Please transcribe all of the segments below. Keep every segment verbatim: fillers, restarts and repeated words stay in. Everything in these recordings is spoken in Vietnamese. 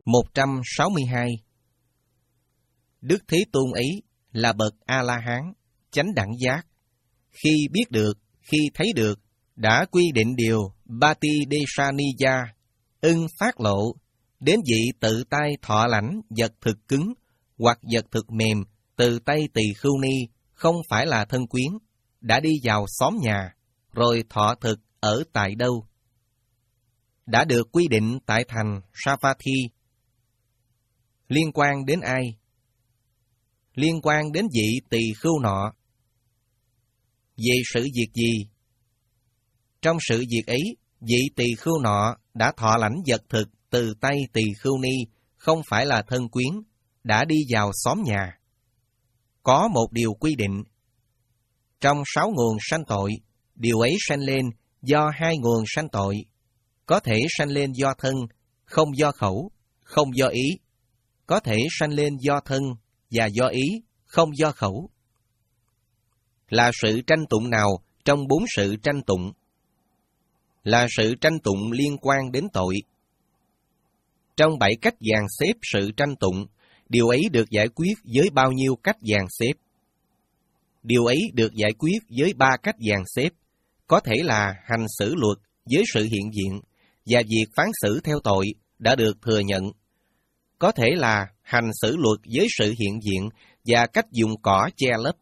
một trăm sáu mươi hai. Đức Thế Tôn ấy là bậc A-la-hán, chánh đẳng giác. Khi biết được, khi thấy được, đã quy định điều Bati-Desaniya, ưng phát lộ, đến vị tự tay thọ lãnh vật thực cứng hoặc vật thực mềm từ tay tỳ khưu ni, không phải là thân quyến, đã đi vào xóm nhà, rồi thọ thực ở tại đâu? Đã được quy định tại thành Savatthi. Liên quan đến ai? Liên quan đến vị tỳ khưu nọ. Về sự việc gì? Trong sự việc ấy, vị tỳ khưu nọ đã thọ lãnh vật thực từ tay tỳ khưu ni, không phải là thân quyến, đã đi vào xóm nhà. Có một điều quy định. Trong sáu nguồn sanh tội, điều ấy sanh lên do hai nguồn sanh tội. Có thể sanh lên do thân, không do khẩu, không do ý. Có thể sanh lên do thân và do ý, không do khẩu. Là sự tranh tụng nào trong bốn sự tranh tụng? Là sự tranh tụng liên quan đến tội. Trong bảy cách dàn xếp sự tranh tụng, điều ấy được giải quyết với bao nhiêu cách dàn xếp? Điều ấy được giải quyết với ba cách dàn xếp, có thể là hành xử luật với sự hiện diện, và việc phán xử theo tội đã được thừa nhận. Có thể là hành xử luật với sự hiện diện và cách dùng cỏ che lấp.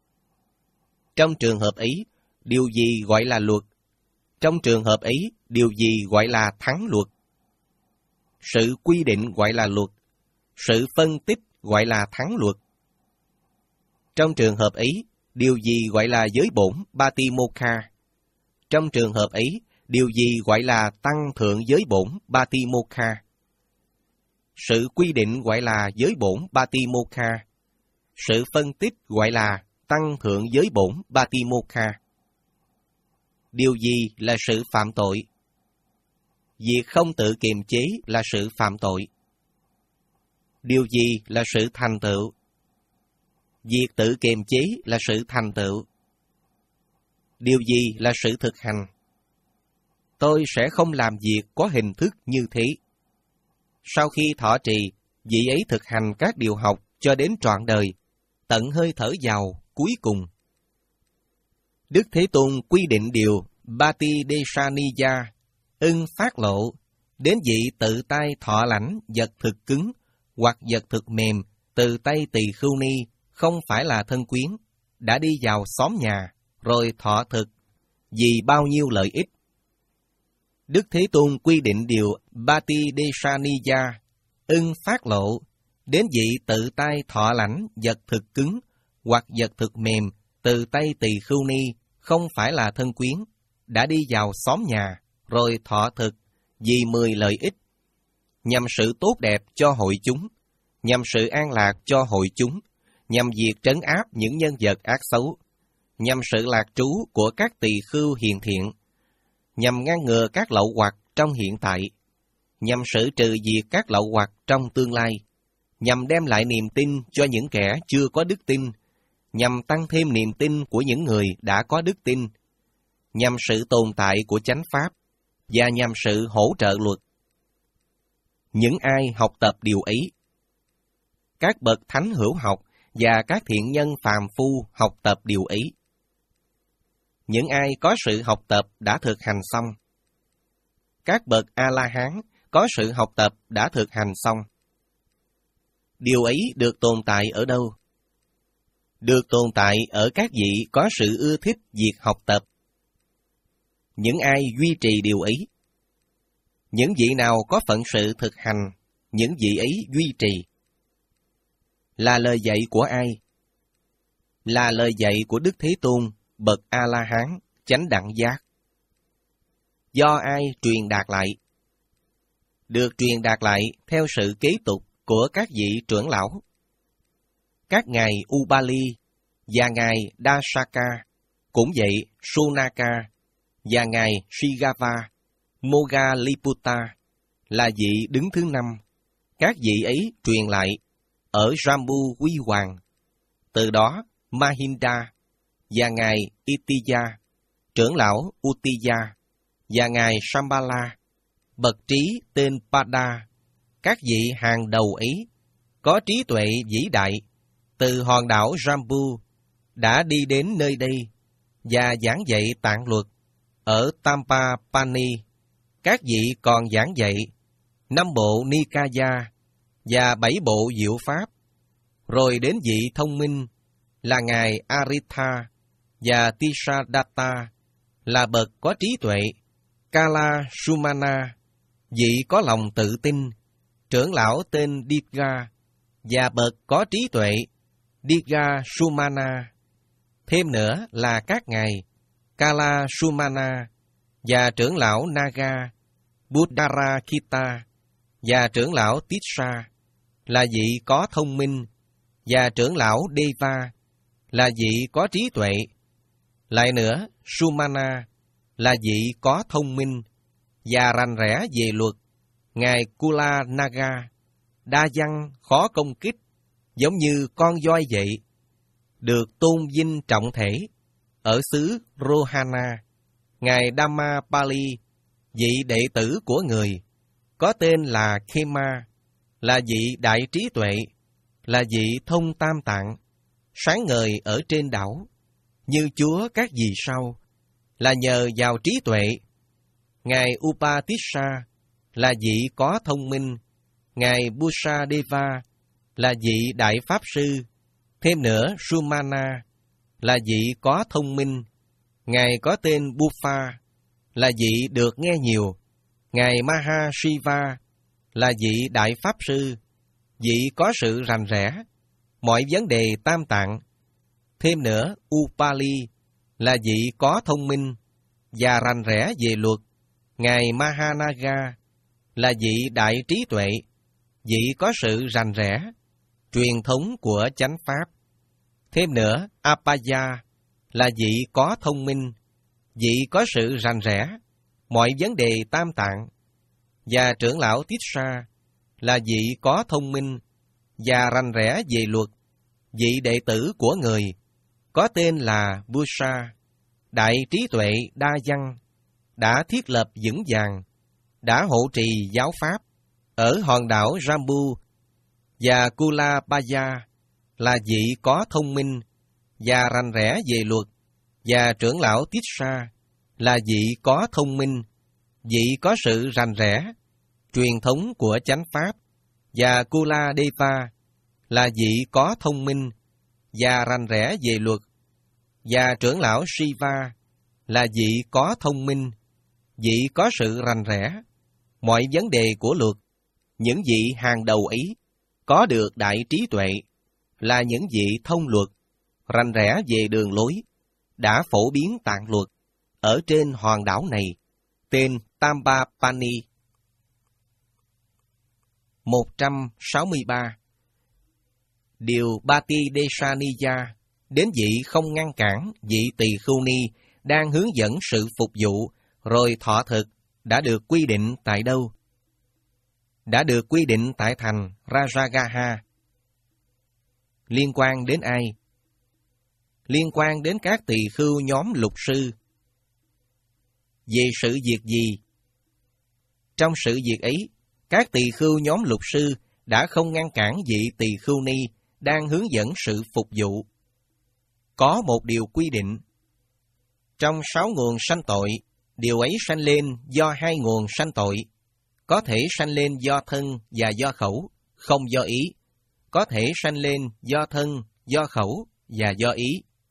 Trong trường hợp ấy, điều gì gọi là luật? Trong trường hợp ấy, điều gì gọi là thắng luật? Sự quy định gọi là luật, sự phân tích gọi là thắng luật. Trong trường hợp ấy, điều gì gọi là giới bổn Batimokha? Trong trường hợp ấy, điều gì gọi là tăng thượng giới bổn Batimokha? Sự quy định gọi là giới bổn Batimokha. Sự phân tích gọi là tăng thượng giới bổn Batimokha. Điều gì là sự phạm tội? Việc không tự kiềm chế là sự phạm tội. Điều gì là sự thành tựu? Việc tự kiềm chế là sự thành tựu. Điều gì là sự thực hành? Tôi sẽ không làm việc có hình thức như thế. Sau khi thọ trì, vị ấy thực hành các điều học cho đến trọn đời, tận hơi thở vào cuối cùng. Đức Thế Tôn quy định điều Bati-Desaniya, ưng phát lộ, đến vị tự tay thọ lãnh vật thực cứng hoặc vật thực mềm từ tay tỳ khưu ni, không phải là thân quyến, đã đi vào xóm nhà, rồi thọ thực, vì bao nhiêu lợi ích. Đức Thế Tôn quy định điều Bati-Desaniya, ưng phát lộ, đến vị tự tay thọ lãnh vật thực cứng hoặc vật thực mềm từ tay tỳ khưu ni, không phải là thân quyến, đã đi vào xóm nhà, rồi thọ thực, vì mười lợi ích, nhằm sự tốt đẹp cho hội chúng, nhằm sự an lạc cho hội chúng, nhằm việc trấn áp những nhân vật ác xấu, nhằm sự lạc trú của các tỳ khưu hiền thiện, nhằm ngăn ngừa các lậu hoặc trong hiện tại, nhằm xử trừ diệt các lậu hoặc trong tương lai, nhằm đem lại niềm tin cho những kẻ chưa có đức tin, nhằm tăng thêm niềm tin của những người đã có đức tin, nhằm sự tồn tại của chánh pháp, và nhằm sự hỗ trợ luật. Những ai học tập điều ấy, các bậc thánh hữu học và các thiện nhân phàm phu học tập điều ấy. Những ai có sự học tập đã thực hành xong. Các bậc A-la-hán có sự học tập đã thực hành xong. Điều ấy được tồn tại ở đâu? Được tồn tại ở các vị có sự ưa thích việc học tập. Những ai duy trì điều ấy? Những vị nào có phận sự thực hành, những vị ấy duy trì. Là lời dạy của ai? Là lời dạy của Đức Thế Tôn, bậc A-la-hán, chánh đẳng giác. Do ai truyền đạt lại? Được truyền đạt lại theo sự kế tục của các vị trưởng lão. Các ngài Ubali và ngài Dasaka, cũng vậy Sunaka và ngài Shigava, Moggalliputta là vị đứng thứ năm. Các vị ấy truyền lại ở Jambu Huy Hoàng. Từ đó Mahinda và ngài Itiya, trưởng lão Uttiya, và ngài Shambhala, bậc trí tên Pada, các vị hàng đầu Ý, có trí tuệ vĩ đại, từ hòn đảo Jambu, đã đi đến nơi đây và giảng dạy tạng luật ở Tampapani. Các vị còn giảng dạy năm bộ Nikaya và bảy bộ diệu pháp, rồi đến vị thông minh là Ngài Aritha và Tisadatta, là bậc có trí tuệ, Kala Sumana, vị có lòng tự tin, trưởng lão tên Diga, và bậc có trí tuệ, Diga Sumana. Thêm nữa là các ngài Kala Sumana và trưởng lão Naga, Buddharakita và trưởng lão Tissa, là vị có thông minh, và trưởng lão Deva, là vị có trí tuệ. Lại nữa, Sumana là vị có thông minh và rành rẽ về luật, ngài Kula Naga, đa văn khó công kích, giống như con voi vậy, được tôn vinh trọng thể ở xứ Rohana. Ngài Dhammapali, vị đệ tử của người, có tên là Khema, là vị đại trí tuệ, là vị thông tam tạng, sáng ngời ở trên đảo, như Chúa các vì sao, là nhờ vào trí tuệ. Ngài Upatissa là vị có thông minh, ngài Busadeva là vị đại pháp sư. Thêm nữa, Sumana là vị có thông minh, ngài có tên Bufa, là vị được nghe nhiều. Ngài Mahashiva là vị đại pháp sư, vị có sự rành rẽ mọi vấn đề tam tạng. Thêm nữa, Upali là vị có thông minh và rành rẽ về luật. Ngài Mahanaga là vị đại trí tuệ, vị có sự rành rẽ truyền thống của chánh pháp. Thêm nữa, Apaya là vị có thông minh, vị có sự rành rẽ mọi vấn đề tam tạng. Và trưởng lão Tissa là vị có thông minh và rành rẽ về luật, vị đệ tử của người, có tên là Busa, đại trí tuệ đa văn, đã thiết lập vững vàng, đã hộ trì giáo pháp ở hòn đảo Jambu. Và Kulabaya là vị có thông minh và rành rẽ về luật, và trưởng lão Tissa là vị có thông minh, vị có sự rành rẽ truyền thống của chánh pháp. Và Kuladeva là vị có thông minh và rành rẽ về luật, và trưởng lão Shiva là vị có thông minh, vị có sự rành rẽ mọi vấn đề của luật. Những vị hàng đầu ấy có được đại trí tuệ, là những vị thông luật, rành rẽ về đường lối, đã phổ biến tạng luật ở trên hòn đảo này, tên Tampapani. một trăm sáu mươi ba. Điều Bati Desaniya đến vị không ngăn cản vị tỳ khưu ni đang hướng dẫn sự phục vụ rồi thọ thực đã được quy định tại đâu? Đã được quy định tại thành Rajagaha. Liên quan đến ai? Liên quan đến các tỳ khưu nhóm lục sư. Về sự việc gì? Trong sự việc ấy, các tỳ khưu nhóm lục sư đã không ngăn cản vị tỳ khưu ni đang hướng dẫn sự phục vụ. Có một điều quy định. Trong sáu nguồn sanh tội, điều ấy sanh lên do hai nguồn sanh tội. Có thể sanh lên do thân và do khẩu, không do ý. Có thể sanh lên do thân, do khẩu và do ý.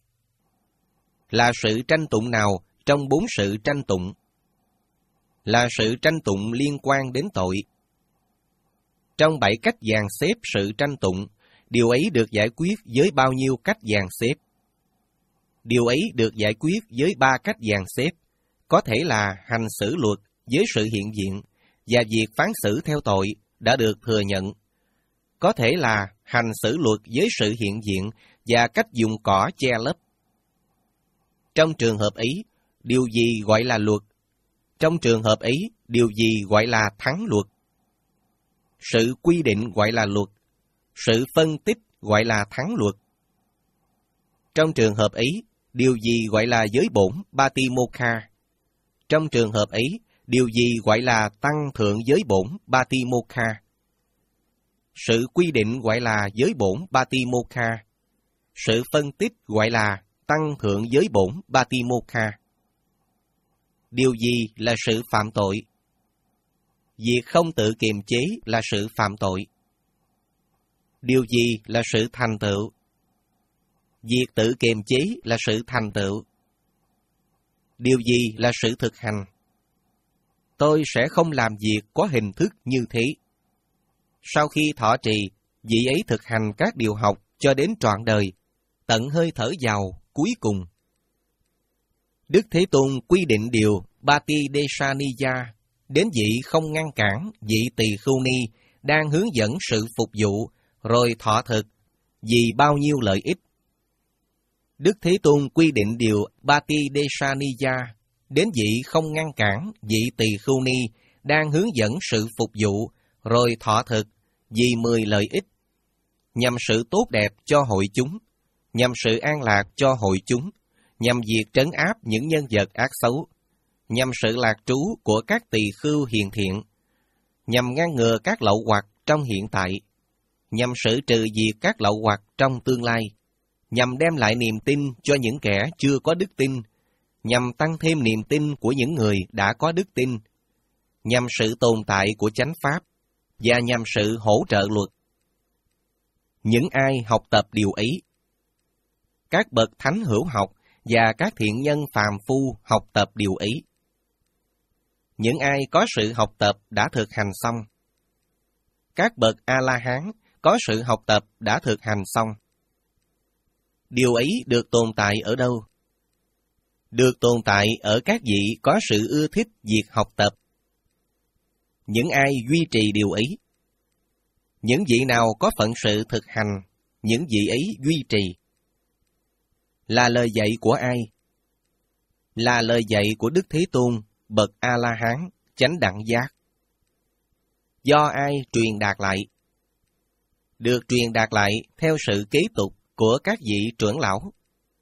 Là sự tranh tụng nào trong bốn sự tranh tụng? Là sự tranh tụng liên quan đến tội. Trong bảy cách dàn xếp sự tranh tụng, điều ấy được giải quyết với bao nhiêu cách dàn xếp? Điều ấy được giải quyết với ba cách dàn xếp, có thể là hành xử luật với sự hiện diện, và việc phán xử theo tội đã được thừa nhận. Có thể là hành xử luật với sự hiện diện và cách dùng cỏ che lấp. Trong trường hợp ấy, điều gì gọi là luật? Trong trường hợp ấy, điều gì gọi là thắng luật? Sự quy định gọi là luật, sự phân tích gọi là thắng luật. Trong trường hợp ấy, điều gì gọi là giới bổn Batimokha? Trong trường hợp ấy, điều gì gọi là tăng thượng giới bổn Batimokha? Sự quy định gọi là giới bổn Patimokkha. Sự phân tích gọi là tăng thượng giới bổn Patimokkha. Điều gì là sự phạm tội? Việc không tự kiềm chế là sự phạm tội. Điều gì là sự thành tựu? Việc tự kiềm chế là sự thành tựu. Điều gì là sự thực hành? Tôi sẽ không làm việc có hình thức như thế. Sau khi thọ trì, vị ấy thực hành các điều học cho đến trọn đời, tận hơi thở vào cuối cùng. Đức Thế Tôn quy định điều Patidesaniya đến vị không ngăn cản vị tỳ khưu ni đang hướng dẫn sự phục vụ rồi thọ thực vì bao nhiêu lợi ích. Đức Thế Tôn quy định điều Patidesaniya đến vị không ngăn cản vị tỳ khưu ni đang hướng dẫn sự phục vụ rồi thọ thực vì mười lợi ích, nhằm sự tốt đẹp cho hội chúng, nhằm sự an lạc cho hội chúng, nhằm việc trấn áp những nhân vật ác xấu, nhằm sự lạc trú của các tỳ khưu hiền thiện, nhằm ngăn ngừa các lậu hoặc trong hiện tại, nhằm xử trừ diệt các lậu hoặc trong tương lai, nhằm đem lại niềm tin cho những kẻ chưa có đức tin, nhằm tăng thêm niềm tin của những người đã có đức tin, nhằm sự tồn tại của chánh pháp, và nhằm sự hỗ trợ luật. Những ai học tập điều ấy, các bậc thánh hữu học và các thiện nhân phàm phu học tập điều ấy. Những ai có sự học tập đã thực hành xong. Các bậc A-la-hán có sự học tập đã thực hành xong. Điều ấy được tồn tại ở đâu? Được tồn tại ở các vị có sự ưa thích việc học tập. Những ai duy trì điều ấy. Những vị nào có phận sự thực hành, những vị ấy duy trì. Là lời dạy của ai? Là lời dạy của Đức Thế Tôn, bậc A-la-hán, chánh đẳng giác. Do ai truyền đạt lại? Được truyền đạt lại theo sự kế tục của các vị trưởng lão.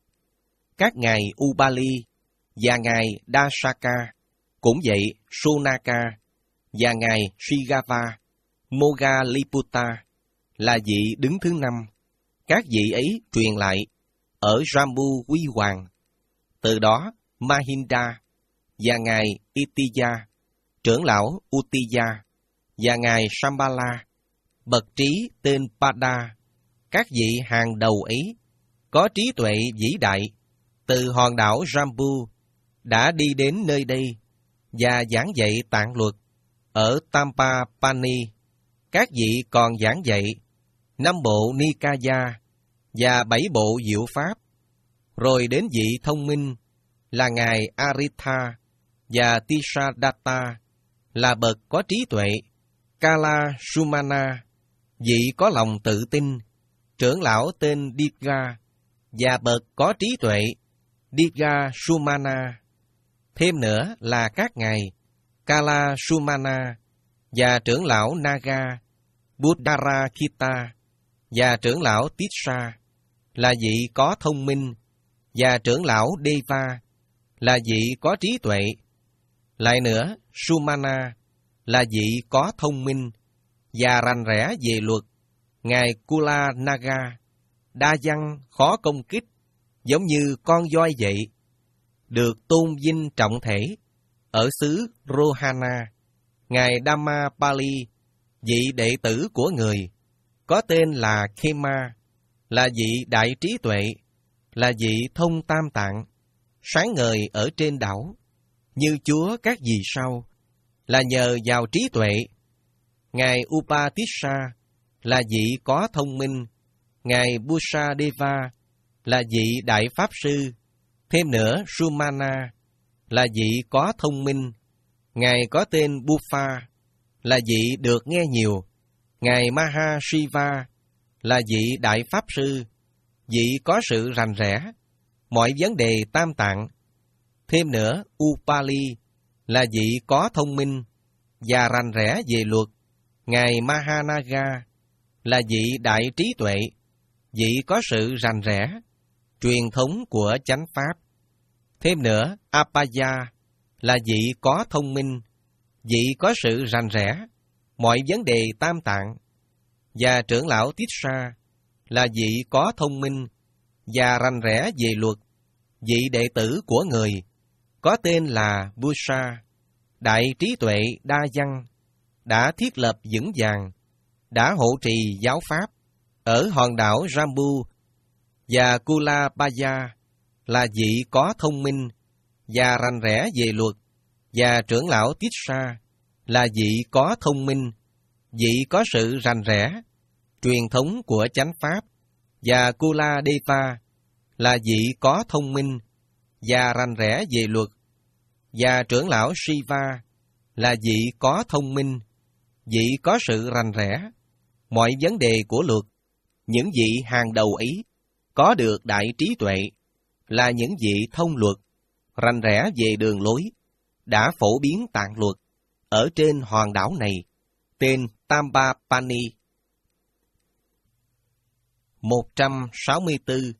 Các ngài Ubali và ngài Dasaka, cũng vậy Sunaka và ngài Srigava, Moggalliputta là vị đứng thứ năm. Các vị ấy truyền lại ở Jambu Huy Hoàng. Từ đó Mahinda và ngài Itiya, trưởng lão Uttiya và ngài Shambhala, bậc trí tên Pada, các vị hàng đầu ấy có trí tuệ vĩ đại từ hòn đảo Jambu đã đi đến nơi đây và giảng dạy tạng luật ở Tampapani. Các vị còn giảng dạy năm bộ Nikaya và bảy bộ diệu pháp, rồi đến vị thông minh là ngài Aritha và Tisadatta là bậc có trí tuệ, Kala Sumana, vị có lòng tự tin, trưởng lão tên Diga và bậc có trí tuệ, Diga Sumana. Thêm nữa là các ngài Kala Sumana và trưởng lão Naga, Buddharakita và trưởng lão Tissa là vị có thông minh, và trưởng lão Deva là vị có trí tuệ. Lại nữa, Sumana là vị có thông minh và rành rẽ về luật. Ngài Kula Naga, đa văn khó công kích, giống như con voi vậy, được tôn vinh trọng thể ở xứ Rohana. Ngài Dhammapali, vị đệ tử của người, có tên là Khema, là vị đại trí tuệ, là vị thông tam tạng, sáng ngời ở trên đảo, như Chúa các vì sao, là nhờ vào trí tuệ. Ngài Upatissa là vị có thông minh, ngài Busadeva là vị đại pháp sư. Thêm nữa, Sumana là vị có thông minh, ngài có tên Buffa là vị được nghe nhiều. Ngài Mahashiva là vị đại pháp sư, vị có sự rành rẽ mọi vấn đề tam tạng. Thêm nữa, Upali là vị có thông minh và rành rẽ về luật. Ngài Mahanaga là vị đại trí tuệ, vị có sự rành rẽ truyền thống của chánh pháp. Thêm nữa, Apaya là vị có thông minh, vị có sự rành rẽ mọi vấn đề tam tạng. và trưởng lão Tissa là vị có thông minh và rành rẽ về luật, vị đệ tử của người, có tên là Busa, đại trí tuệ đa văn, đã thiết lập vững vàng, đã hộ trì giáo pháp ở hòn đảo Jambu, và Kulabaya là vị có thông minh và rành rẽ về luật, và trưởng lão Tissa là vị có thông minh, vị có sự rành rẽ, truyền thống của chánh pháp, và Kuladeva là vị có thông minh và rành rẽ về luật, và trưởng lão Shiva là vị có thông minh, vị có sự rành rẽ, mọi vấn đề của luật, những vị hàng đầu ấy, có được đại trí tuệ, là những vị thông luật, rành rẽ về đường lối, đã phổ biến tạng luật ở trên hòn đảo này, tên Tambapani. một trăm sáu mươi tư.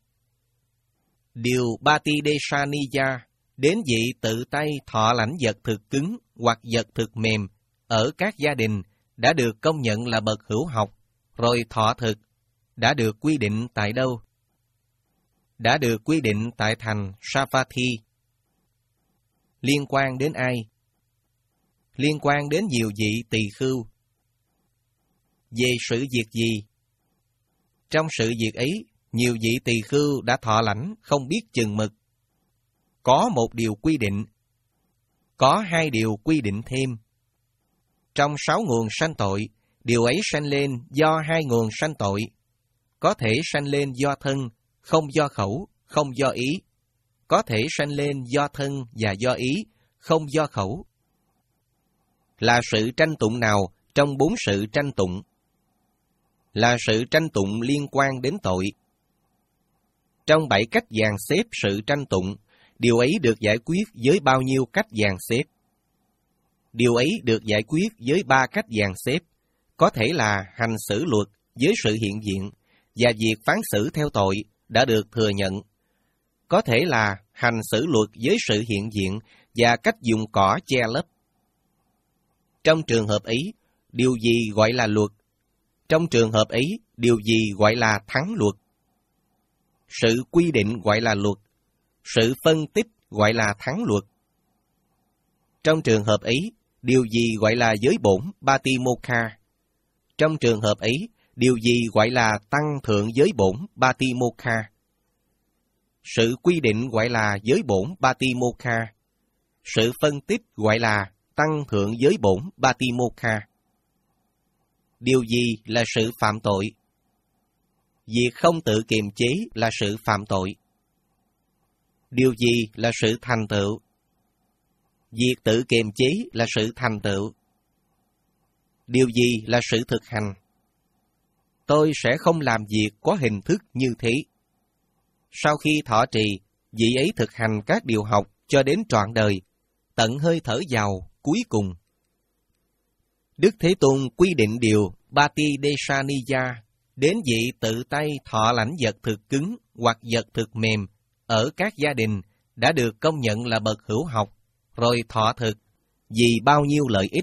Điều Batideshaniya đến vị tự tay thọ lãnh vật thực cứng hoặc vật thực mềm ở các gia đình đã được công nhận là bậc hữu học, rồi thọ thực, đã được quy định tại đâu? Đã được quy định tại thành Savatthi. Liên quan đến ai? Liên quan đến nhiều vị tỳ khưu. Về sự việc gì? Trong sự việc ấy, nhiều vị tỳ khưu đã thọ lãnh không biết chừng mực. Có một điều quy định, có hai điều quy định thêm. Trong sáu nguồn sanh tội, điều ấy sanh lên do hai nguồn sanh tội, có thể sanh lên do thân, không do khẩu, không do ý, có thể sanh lên do thân và do ý, không do khẩu. Là sự tranh tụng nào trong bốn sự tranh tụng? Là sự tranh tụng liên quan đến tội. Trong bảy cách dàn xếp sự tranh tụng, điều ấy được giải quyết với bao nhiêu cách dàn xếp? Điều ấy được giải quyết với ba cách dàn xếp, có thể là hành xử luật với sự hiện diện, và việc phán xử theo tội đã được thừa nhận. Có thể là hành xử luật với sự hiện diện và cách dùng cỏ che lấp. Trong trường hợp ấy, điều gì gọi là luật? Trong trường hợp ấy, điều gì gọi là thắng luật? Sự quy định gọi là luật, sự phân tích gọi là thắng luật. Trong trường hợp ấy, điều gì gọi là giới bổn Batimokha? Trong trường hợp ấy, điều gì gọi là tăng thượng giới bổn Batimokha? Sự quy định gọi là giới bổn Batimokha. Sự phân tích gọi là tăng thượng giới bổn Batimokha. Điều gì là sự phạm tội? Việc không tự kiềm chế là sự phạm tội. Điều gì là sự thành tựu? Việc tự kiềm chế là sự thành tựu. Điều gì là sự thực hành? Tôi sẽ không làm việc có hình thức như thế. Sau khi thọ trì, vị ấy thực hành các điều học cho đến trọn đời, tận hơi thở vào cuối cùng. Đức Thế Tôn quy định điều Batideshaniya đến vị tự tay thọ lãnh vật thực cứng hoặc vật thực mềm ở các gia đình đã được công nhận là bậc hữu học, rồi thọ thực, vì bao nhiêu lợi ích.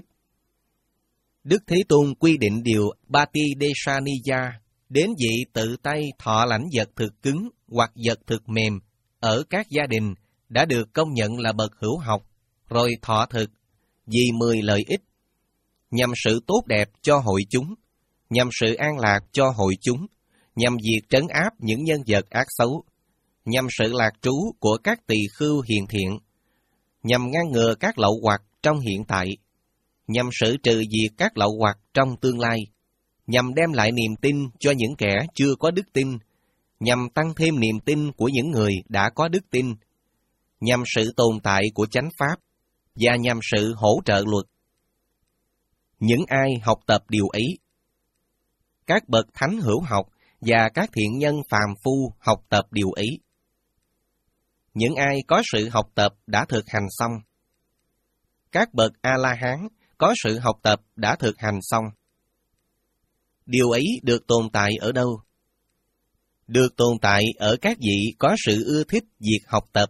Đức Thế Tôn quy định điều Batideshaniya đến vị tự tay thọ lãnh vật thực cứng hoặc vật thực mềm ở các gia đình đã được công nhận là bậc hữu học, rồi thọ thực, vì mười lợi ích, nhằm sự tốt đẹp cho hội chúng, nhằm sự an lạc cho hội chúng, nhằm việc trấn áp những nhân vật ác xấu, nhằm sự lạc trú của các tỳ khưu hiền thiện, nhằm ngăn ngừa các lậu hoặc trong hiện tại, nhằm xử trừ diệt các lậu hoặc trong tương lai, nhằm đem lại niềm tin cho những kẻ chưa có đức tin, nhằm tăng thêm niềm tin của những người đã có đức tin, nhằm sự tồn tại của chánh pháp, và nhằm sự hỗ trợ luật. Những ai học tập điều ấy, các bậc thánh hữu học và các thiện nhân phàm phu học tập điều ấy. Những ai có sự học tập đã thực hành xong. Các bậc A-la-hán có sự học tập đã thực hành xong. Điều ấy được tồn tại ở đâu? Được tồn tại ở các vị có sự ưa thích việc học tập.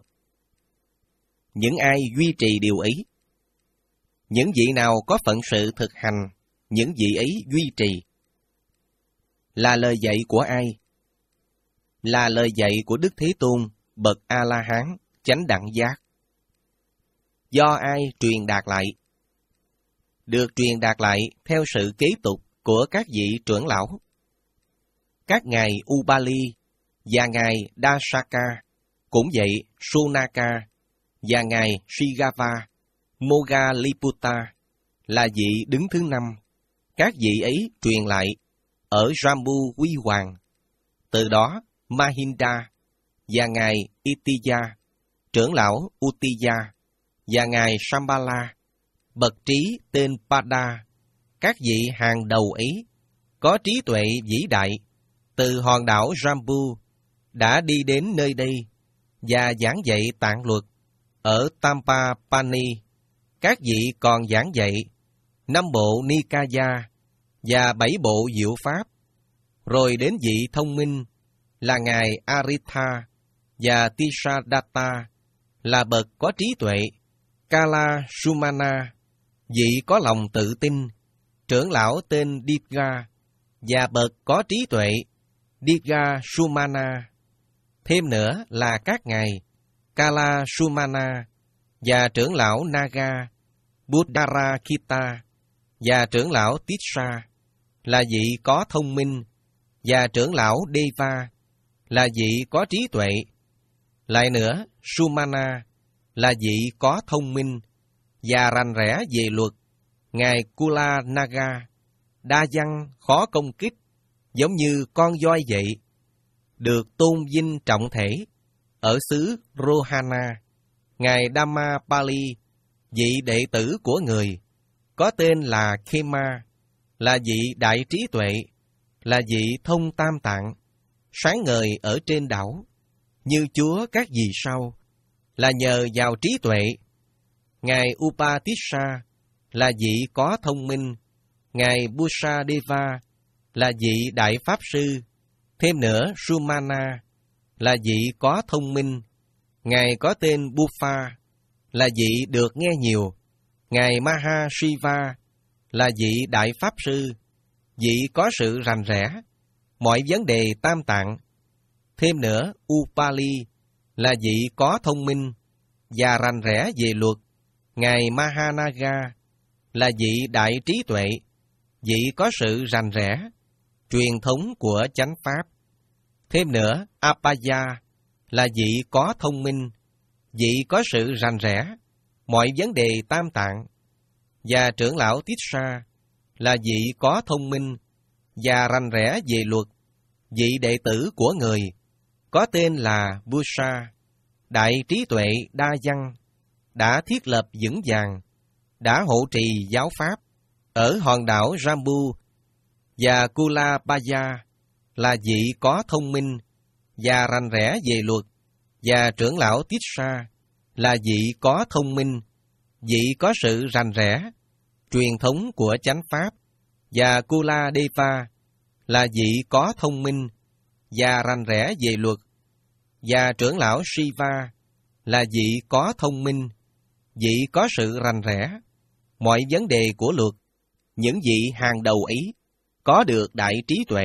Những ai duy trì điều ấy? Những vị nào có phận sự thực hành, những vị ấy duy trì. Là lời dạy của ai? Là lời dạy của Đức Thế Tôn, bậc A-la-hán, chánh đẳng giác. Do ai truyền đạt lại? Được truyền đạt lại theo sự kế tục của các vị trưởng lão. Các ngài Upali và ngài Dasaka, cũng vậy Sunaka và ngài Shigava, Moggalliputta là vị đứng thứ năm. Các vị ấy truyền lại ở Jambu Huy Hoàng. Từ đó Mahinda và ngài Itiya, trưởng lão Uttiya và ngài Shambhala, bậc trí tên Pada, các vị hàng đầu ấy có trí tuệ vĩ đại, từ hòn đảo Jambu đã đi đến nơi đây và giảng dạy tạng luật ở Tampapani. Các vị còn giảng dạy năm bộ Nikaya và bảy bộ diệu pháp. Rồi đến vị thông minh là ngài Aritha và Tisadatta là bậc có trí tuệ, Kala Sumana, vị có lòng tự tin, trưởng lão tên Dipga và bậc có trí tuệ, Dipga Sumana. Thêm nữa là các ngài Kala Sumana và trưởng lão Naga, Buddharakita và trưởng lão Tissa là vị có thông minh, và trưởng lão Deva là vị có trí tuệ. Lại nữa, Sumana là vị có thông minh và rành rẽ về luật. Ngài Kula Naga đa văn khó công kích, giống như con voi vậy, được tôn vinh trọng thể ở xứ Rohana. Ngài Dhammapali, vị đệ tử của người, có tên là Khema, là vị đại trí tuệ, là vị thông tam tạng, sáng ngời ở trên đảo, như Chúa các vì sao, là nhờ vào trí tuệ. Ngài Upatissa là vị có thông minh. Ngài Busadeva là vị đại pháp sư. Thêm nữa, Sumana là vị có thông minh. Ngài có tên Buffa là vị được nghe nhiều. Ngài Mahashiva là vị đại pháp sư, vị có sự rành rẽ mọi vấn đề tam tạng. Thêm nữa, Upali là vị có thông minh và rành rẽ về luật. Ngài Mahanaga là vị đại trí tuệ, vị có sự rành rẽ truyền thống của chánh pháp. Thêm nữa, Apaya là vị có thông minh, vị có sự rành rẽ mọi vấn đề tam tạng. Và trưởng lão Tissa là vị có thông minh và rành rẽ về luật, vị đệ tử của người, có tên là Busa, đại trí tuệ đa văn, đã thiết lập vững vàng, đã hộ trì giáo pháp ở hòn đảo Jambu. Và Kulabaya là vị có thông minh và rành rẽ về luật, và trưởng lão Tissa là vị có thông minh, vị có sự rành rẽ truyền thống của chánh pháp. Và Kuladeva là vị có thông minh và rành rẽ về luật, và trưởng lão Shiva là vị có thông minh, vị có sự rành rẽ mọi vấn đề của luật. Những vị hàng đầu ấy có được đại trí tuệ,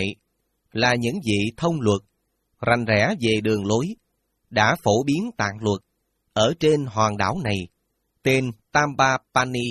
là những vị thông luật, rành rẽ về đường lối, đã phổ biến tạng luật ở trên hòn đảo này, tên Tampapani.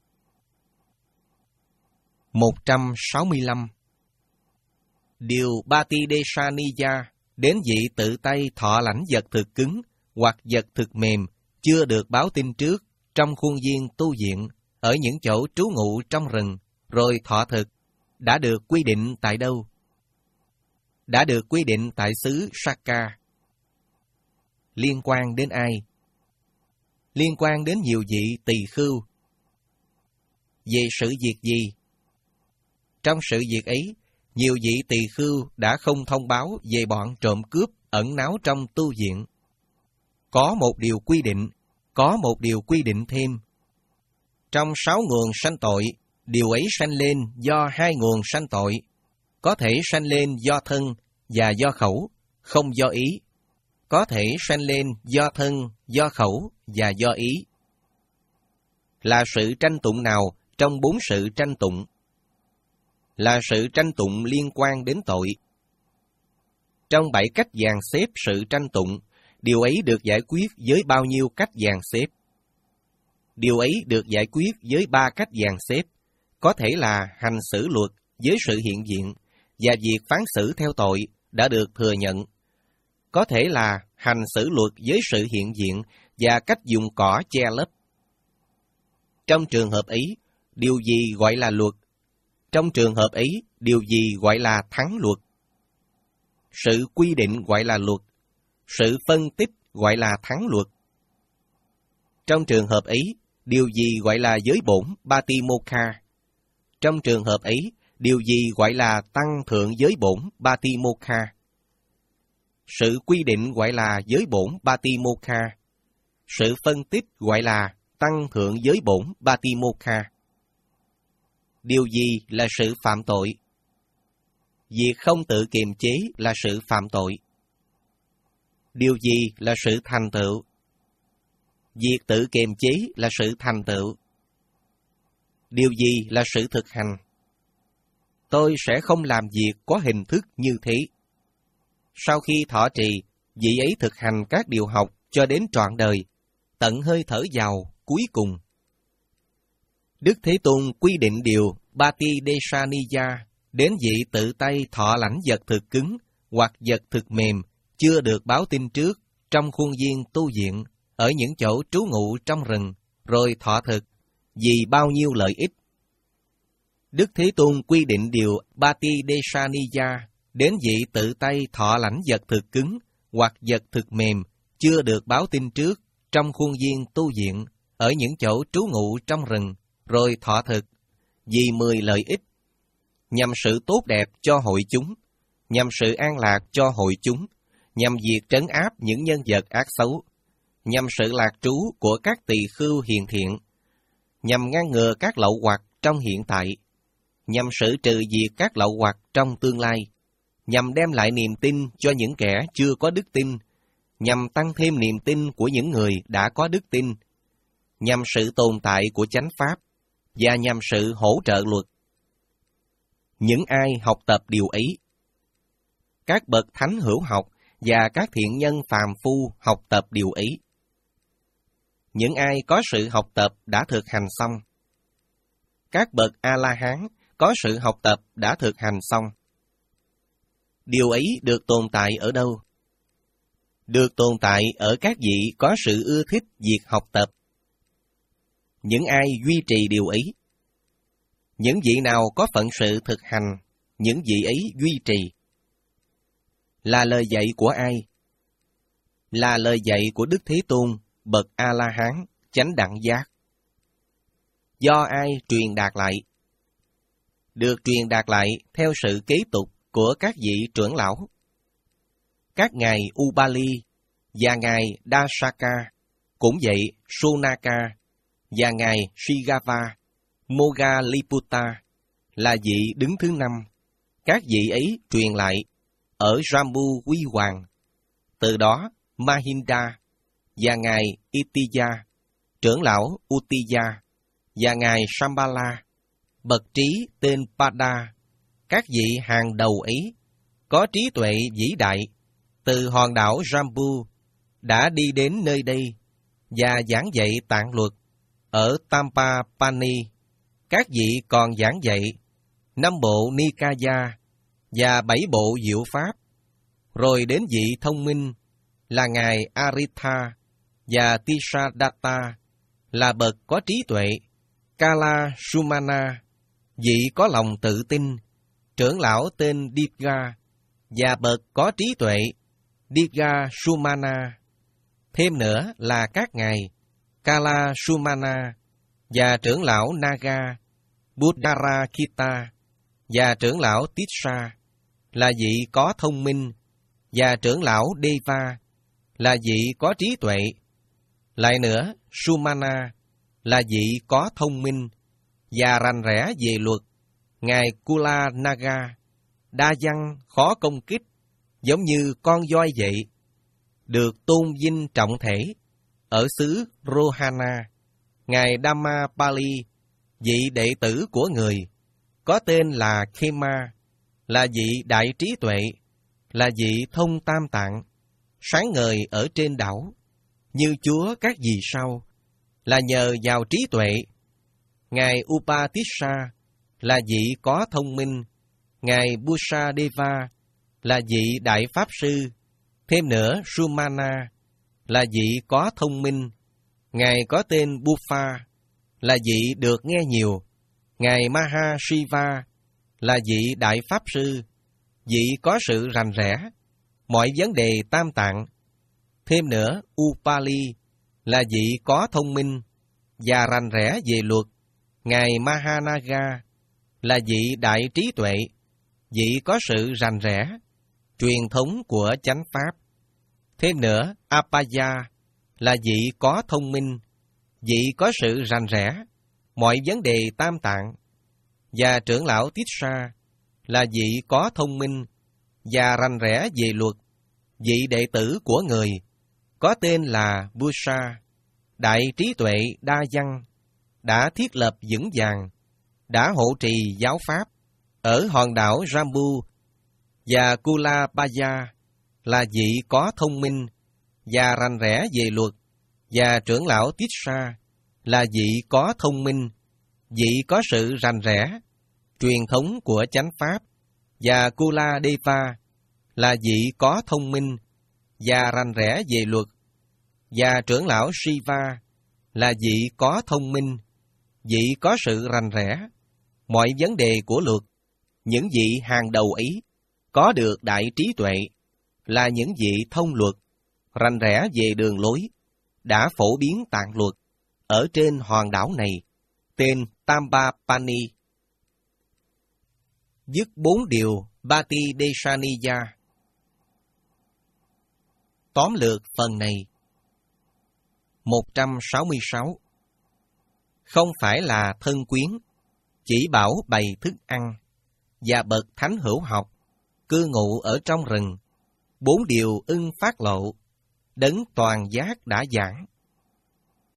một trăm sáu mươi lăm. Điều Batidesaniya đến vị tự tay thọ lãnh vật thực cứng hoặc vật thực mềm chưa được báo tin trước trong khuôn viên tu viện ở những chỗ trú ngụ trong rừng, rồi thọ thực, đã được quy định tại đâu? Đã được quy định tại xứ Sakka. Liên quan đến ai? Liên quan đến nhiều vị tỳ khưu. Về sự việc gì? Trong sự việc ấy, nhiều vị tỳ khưu đã không thông báo về bọn trộm cướp ẩn náu trong tu viện. Có một điều quy định, có một điều quy định thêm. Trong sáu nguồn sanh tội, điều ấy sanh lên do hai nguồn sanh tội, có thể sanh lên do thân và do khẩu, không do ý. Có thể sanh lên do thân, do khẩu và do ý. Là sự tranh tụng nào trong bốn sự tranh tụng? là sự tranh tụng liên quan đến tội. Trong bảy cách dàn xếp sự tranh tụng, điều ấy được giải quyết với bao nhiêu cách dàn xếp? Điều ấy được giải quyết với ba cách dàn xếp, có thể là hành xử luật với sự hiện diện, và việc phán xử theo tội đã được thừa nhận. Có thể là hành xử luật với sự hiện diện và cách dùng cỏ che lấp. Trong trường hợp ấy, điều gì gọi là luật? Trong trường hợp ấy, điều gì gọi là thắng luật? Sự quy định gọi là luật, sự phân tích gọi là thắng luật. Trong trường hợp ấy, điều gì gọi là giới bổn Patimokkha? Trong trường hợp ấy, điều gì gọi là tăng thượng giới bổn Patimokkha? Sự quy định gọi là giới bổn Patimokkha. Sự phân tích gọi là tăng thượng giới bổn Patimokkha. Điều gì là sự phạm tội? Việc không tự kiềm chế là sự phạm tội. Điều gì là sự thành tựu? Việc tự kiềm chế là sự thành tựu. Điều gì là sự thực hành? Tôi sẽ không làm việc có hình thức như thế. Sau khi thọ trì, vị ấy thực hành các điều học cho đến trọn đời, tận hơi thở vào cuối cùng. Đức Thế Tôn quy định điều Patidesaniya đến vị tự tay thọ lãnh vật thực cứng hoặc vật thực mềm chưa được báo tin trước trong khuôn viên tu viện ở những chỗ trú ngụ trong rừng, rồi thọ thực, vì bao nhiêu lợi ích. Đức Thế Tôn quy định điều Patidesaniya đến vị tự tay thọ lãnh vật thực cứng hoặc vật thực mềm chưa được báo tin trước trong khuôn viên tu viện ở những chỗ trú ngụ trong rừng, rồi thọ thực, vì mười lợi ích: nhằm sự tốt đẹp cho hội chúng, nhằm sự an lạc cho hội chúng, nhằm việc trấn áp những nhân vật ác xấu, nhằm sự lạc trú của các tỳ khưu hiền thiện, nhằm ngăn ngừa các lậu hoặc trong hiện tại, nhằm xử trừ diệt các lậu hoặc trong tương lai, nhằm đem lại niềm tin cho những kẻ chưa có đức tin, nhằm tăng thêm niềm tin của những người đã có đức tin, nhằm sự tồn tại của chánh pháp, và nhằm sự hỗ trợ luật. Những ai học tập điều ấy, các bậc thánh hữu học và các thiện nhân phàm phu học tập điều ấy. Những ai có sự học tập đã thực hành xong. Các bậc A-la-hán có sự học tập đã thực hành xong. Điều ấy được tồn tại ở đâu? Được tồn tại ở các vị có sự ưa thích việc học tập. Những ai duy trì điều ấy? Những vị nào có phận sự thực hành, những vị ấy duy trì. Là lời dạy của ai? Là lời dạy của Đức Thế Tôn, bậc A-la-hán, chánh đẳng giác. Do ai truyền đạt lại? Được truyền đạt lại theo sự kế tục của các vị trưởng lão. Các ngài Ubali và ngài Dasaka, cũng vậy Sonaka và ngài Shigava, Moggalliputta là vị đứng thứ năm. Các vị ấy truyền lại ở Jambu Huy Hoàng. Từ đó Mahinda và ngài Itiya, trưởng lão Uttiya, và ngài Shambhala, bậc trí tên Pada, các vị hàng đầu ấy có trí tuệ vĩ đại, từ hòn đảo Jambu đã đi đến nơi đây và giảng dạy tạng luật ở Tampapani. Các vị còn giảng dạy năm bộ Nikaya và bảy bộ diệu pháp, rồi đến vị thông minh là ngài Aritha và Tisadatta là bậc có trí tuệ, Kala Sumana, vị có lòng tự tin, trưởng lão tên Dipga và bậc có trí tuệ, Dipga Sumana. Thêm nữa là các ngài Kala Sumana và trưởng lão Naga, Buddharakita và trưởng lão Tissa là vị có thông minh, và trưởng lão Deva là vị có trí tuệ. Lại nữa, Sumana là vị có thông minh và rành rẽ về luật, ngài Kula Naga, đa văn khó công kích, giống như con voi vậy, được tôn vinh trọng thể ở xứ Rohana. Ngài Dhammapali, vị đệ tử của người, có tên là Khema, là vị đại trí tuệ, là vị thông tam tạng, sáng ngời ở trên đảo, như Chúa các vì sao, là nhờ vào trí tuệ. Ngài Upatissa là vị có thông minh, Ngài Busadeva là vị đại pháp sư, thêm nữa Sumana là vị có thông minh, Ngài có tên Buffa là vị được nghe nhiều, Ngài Mahashiva là vị đại pháp sư, vị có sự rành rẽ, mọi vấn đề tam tạng. Thêm nữa Upali là vị có thông minh và rành rẽ về luật, Ngài Mahanaga là vị đại trí tuệ, vị có sự rành rẽ, truyền thống của chánh pháp. Thêm nữa Apaya là vị có thông minh, vị có sự rành rẽ, mọi vấn đề tam tạng. Và trưởng lão Tissa là vị có thông minh và rành rẽ về luật, vị đệ tử của người, có tên là Busa, đại trí tuệ đa văn, đã thiết lập vững vàng, đã hộ trì giáo pháp ở hòn đảo Jambu. Và Kulapaya là vị có thông minh và rành rẽ về luật, và trưởng lão Tissa là vị có thông minh, vị có sự rành rẽ, truyền thống của chánh pháp. Và Kuladeva là vị có thông minh và rành rẽ về luật, và trưởng lão Shiva là vị có thông minh, vị có sự rành rẽ, mọi vấn đề của luật. Những vị hàng đầu ấy có được đại trí tuệ, là những vị thông luật, rành rẽ về đường lối, đã phổ biến tạng luật ở trên hòn đảo này, tên Tambapani. Dứt bốn điều Bati Desaniya. Tóm lược phần này. một trăm sáu mươi sáu. Không phải là thân quyến, chỉ bảo bày thức ăn, và bậc thánh hữu học, cư ngụ ở trong rừng, bốn điều ưng phát lộ, đấng toàn giác đã giảng.